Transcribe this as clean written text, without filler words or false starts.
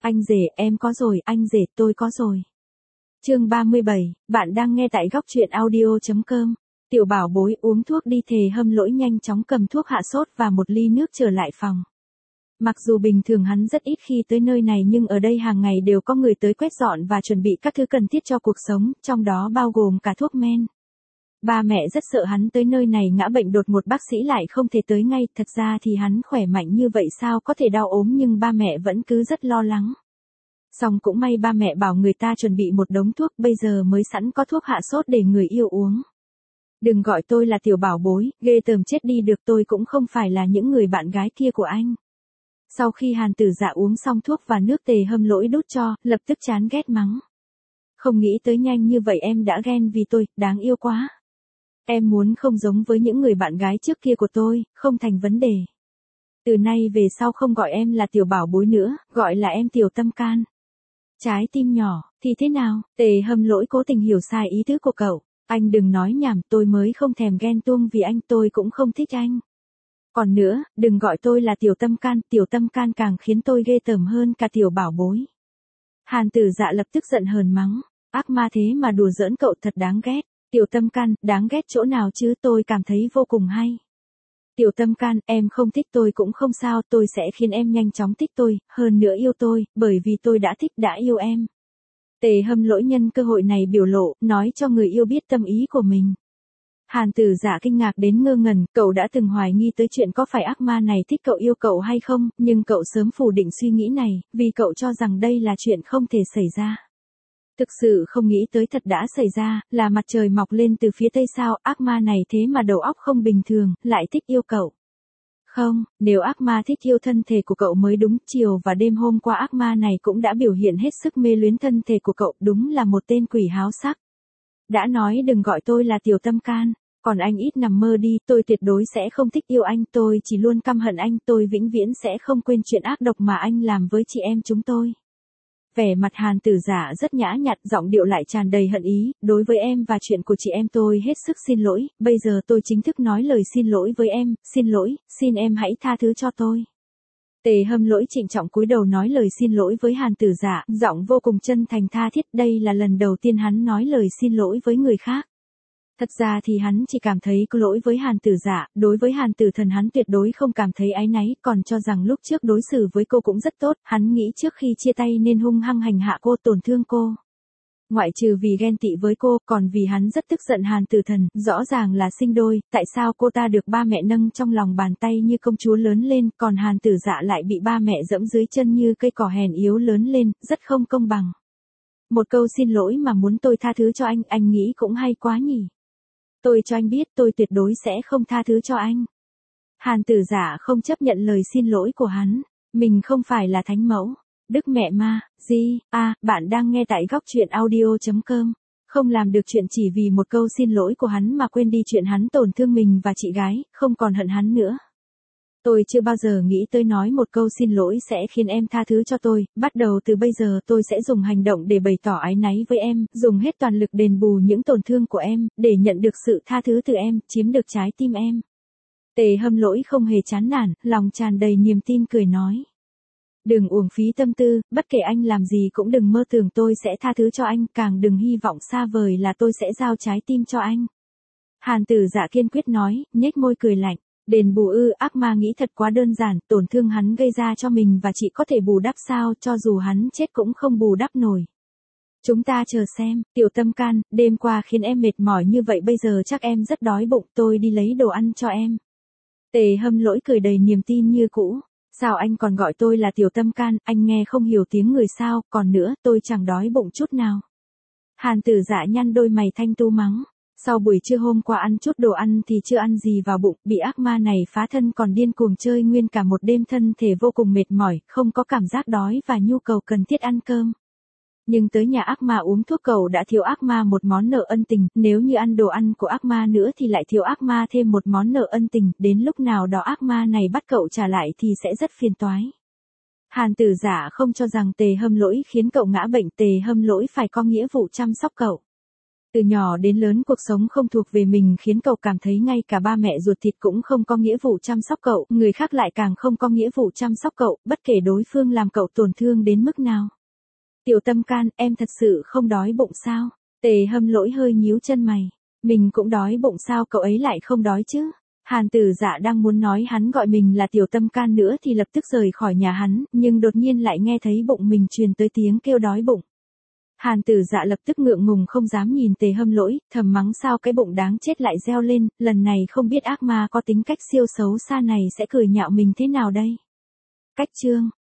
Anh rể, em có rồi, anh rể, tôi có rồi. Chương 37, bạn đang nghe tại góc truyện audio.com. Tiểu bảo bối uống thuốc đi. Thề Hâm Lỗi nhanh chóng cầm thuốc hạ sốt và một ly nước trở lại phòng. Mặc dù bình thường hắn rất ít khi tới nơi này nhưng ở đây hàng ngày đều có người tới quét dọn và chuẩn bị các thứ cần thiết cho cuộc sống, trong đó bao gồm cả thuốc men. Ba mẹ rất sợ hắn tới nơi này ngã bệnh đột ngột, bác sĩ lại không thể tới ngay, thật ra thì hắn khỏe mạnh như vậy sao có thể đau ốm, nhưng ba mẹ vẫn cứ rất lo lắng. Xong cũng may ba mẹ bảo người ta chuẩn bị một đống thuốc, bây giờ mới sẵn có thuốc hạ sốt để người yêu uống. Đừng gọi tôi là tiểu bảo bối, ghê tởm chết đi được, tôi cũng không phải là những người bạn gái kia của anh. Sau khi Hàn Tử Dạ uống xong thuốc và nước, Tề Hâm Lỗi đút cho, lập tức chán ghét mắng. Không nghĩ tới nhanh như vậy em đã ghen vì tôi, đáng yêu quá. Em muốn không giống với những người bạn gái trước kia của tôi, không thành vấn đề. Từ nay về sau không gọi em là tiểu bảo bối nữa, gọi là em tiểu tâm can. Trái tim nhỏ, thì thế nào? Tề Hâm Lỗi cố tình hiểu sai ý tứ của cậu. Anh đừng nói nhảm, tôi mới không thèm ghen tuông vì anh, tôi cũng không thích anh. Còn nữa, đừng gọi tôi là tiểu tâm can càng khiến tôi ghê tởm hơn cả tiểu bảo bối. Hàn Tử Dạ lập tức giận hờn mắng, ác ma thế mà đùa giỡn cậu, thật đáng ghét. Tiểu tâm can, đáng ghét chỗ nào chứ, tôi cảm thấy vô cùng hay. Tiểu tâm can, em không thích tôi cũng không sao, tôi sẽ khiến em nhanh chóng thích tôi, hơn nữa yêu tôi, bởi vì tôi đã thích đã yêu em. Tề Hâm Lỗi nhân cơ hội này biểu lộ, nói cho người yêu biết tâm ý của mình. Hàn Tử Dạ kinh ngạc đến ngơ ngẩn, cậu đã từng hoài nghi tới chuyện có phải ác ma này thích cậu, yêu cậu hay không, nhưng cậu sớm phủ định suy nghĩ này, vì cậu cho rằng đây là chuyện không thể xảy ra. Thực sự không nghĩ tới thật đã xảy ra, là mặt trời mọc lên từ phía tây sao, ác ma này thế mà đầu óc không bình thường, lại thích yêu cậu. Không, nếu ác ma thích yêu thân thể của cậu mới đúng, chiều và đêm hôm qua ác ma này cũng đã biểu hiện hết sức mê luyến thân thể của cậu, đúng là một tên quỷ háo sắc. Đã nói đừng gọi tôi là tiểu tâm can, còn anh ít nằm mơ đi, tôi tuyệt đối sẽ không thích yêu anh, tôi chỉ luôn căm hận anh, tôi vĩnh viễn sẽ không quên chuyện ác độc mà anh làm với chị em chúng tôi. Vẻ mặt Hàn Tử Dạ rất nhã nhặn, giọng điệu lại tràn đầy hận ý, đối với em và chuyện của chị em tôi hết sức xin lỗi, bây giờ tôi chính thức nói lời xin lỗi với em, xin lỗi, xin em hãy tha thứ cho tôi. Tề Hâm Lỗi trịnh trọng cúi đầu nói lời xin lỗi với Hàn Tử Dạ, giọng vô cùng chân thành tha thiết, đây là lần đầu tiên hắn nói lời xin lỗi với người khác. Thật ra thì hắn chỉ cảm thấy có lỗi với Hàn Tử Dạ, đối với Hàn Tử Thần hắn tuyệt đối không cảm thấy áy náy, còn cho rằng lúc trước đối xử với cô cũng rất tốt, hắn nghĩ trước khi chia tay nên hung hăng hành hạ cô, tổn thương cô. Ngoại trừ vì ghen tị với cô, còn vì hắn rất tức giận Hàn Tử Thần, rõ ràng là sinh đôi, tại sao cô ta được ba mẹ nâng trong lòng bàn tay như công chúa lớn lên, còn Hàn Tử Dạ lại bị ba mẹ dẫm dưới chân như cây cỏ hèn yếu lớn lên, rất không công bằng. Một câu xin lỗi mà muốn tôi tha thứ cho anh nghĩ cũng hay quá nhỉ. Tôi cho anh biết tôi tuyệt đối sẽ không tha thứ cho anh. Hàn Tử Dạ không chấp nhận lời xin lỗi của hắn, mình không phải là thánh mẫu. Đức mẹ ma, bạn đang nghe tại góc truyện audio.com. Không làm được chuyện chỉ vì một câu xin lỗi của hắn mà quên đi chuyện hắn tổn thương mình và chị gái, không còn hận hắn nữa. Tôi chưa bao giờ nghĩ tới nói một câu xin lỗi sẽ khiến em tha thứ cho tôi, bắt đầu từ bây giờ tôi sẽ dùng hành động để bày tỏ áy náy với em, dùng hết toàn lực đền bù những tổn thương của em, để nhận được sự tha thứ từ em, chiếm được trái tim em. Tề Hâm Lỗi không hề chán nản, lòng tràn đầy niềm tin cười nói. Đừng uổng phí tâm tư, bất kể anh làm gì cũng đừng mơ tưởng tôi sẽ tha thứ cho anh, càng đừng hy vọng xa vời là tôi sẽ giao trái tim cho anh. Hàn Tử Dạ kiên quyết nói, nhếch môi cười lạnh. Đền bù ư, ác ma nghĩ thật quá đơn giản, tổn thương hắn gây ra cho mình và chị có thể bù đắp sao, cho dù hắn chết cũng không bù đắp nổi. Chúng ta chờ xem, tiểu tâm can, đêm qua khiến em mệt mỏi như vậy, bây giờ chắc em rất đói bụng, tôi đi lấy đồ ăn cho em. Tề Hâm Lỗi cười đầy niềm tin như cũ. Sao anh còn gọi tôi là tiểu tâm can, anh nghe không hiểu tiếng người sao, còn nữa, tôi chẳng đói bụng chút nào. Hàn Tử Dạ nhăn đôi mày thanh tu mắng. Sau buổi trưa hôm qua ăn chút đồ ăn thì chưa ăn gì vào bụng, bị ác ma này phá thân còn điên cuồng chơi nguyên cả một đêm, thân thể vô cùng mệt mỏi, không có cảm giác đói và nhu cầu cần thiết ăn cơm. Nhưng tới nhà ác ma uống thuốc cậu đã thiếu ác ma một món nợ ân tình, nếu như ăn đồ ăn của ác ma nữa thì lại thiếu ác ma thêm một món nợ ân tình, đến lúc nào đó ác ma này bắt cậu trả lại thì sẽ rất phiền toái. Hàn Tử Dạ không cho rằng Tề Hâm Lỗi khiến cậu ngã bệnh, Tề Hâm Lỗi phải có nghĩa vụ chăm sóc cậu. Từ nhỏ đến lớn cuộc sống không thuộc về mình khiến cậu cảm thấy ngay cả ba mẹ ruột thịt cũng không có nghĩa vụ chăm sóc cậu, người khác lại càng không có nghĩa vụ chăm sóc cậu, bất kể đối phương làm cậu tổn thương đến mức nào. Tiểu Tâm Can, em thật sự không đói bụng sao? Tề Hâm Lỗi hơi nhíu chân mày. Mình cũng đói bụng sao cậu ấy lại không đói chứ? Hàn Tử Dạ đang muốn nói hắn gọi mình là Tiểu Tâm Can nữa thì lập tức rời khỏi nhà hắn, nhưng đột nhiên lại nghe thấy bụng mình truyền tới tiếng kêu đói bụng. Hàn Tử Dạ lập tức ngượng ngùng không dám nhìn Tề Hâm Lỗi, thầm mắng sao cái bụng đáng chết lại reo lên, lần này không biết ác ma có tính cách siêu xấu xa này sẽ cười nhạo mình thế nào đây. Cách chương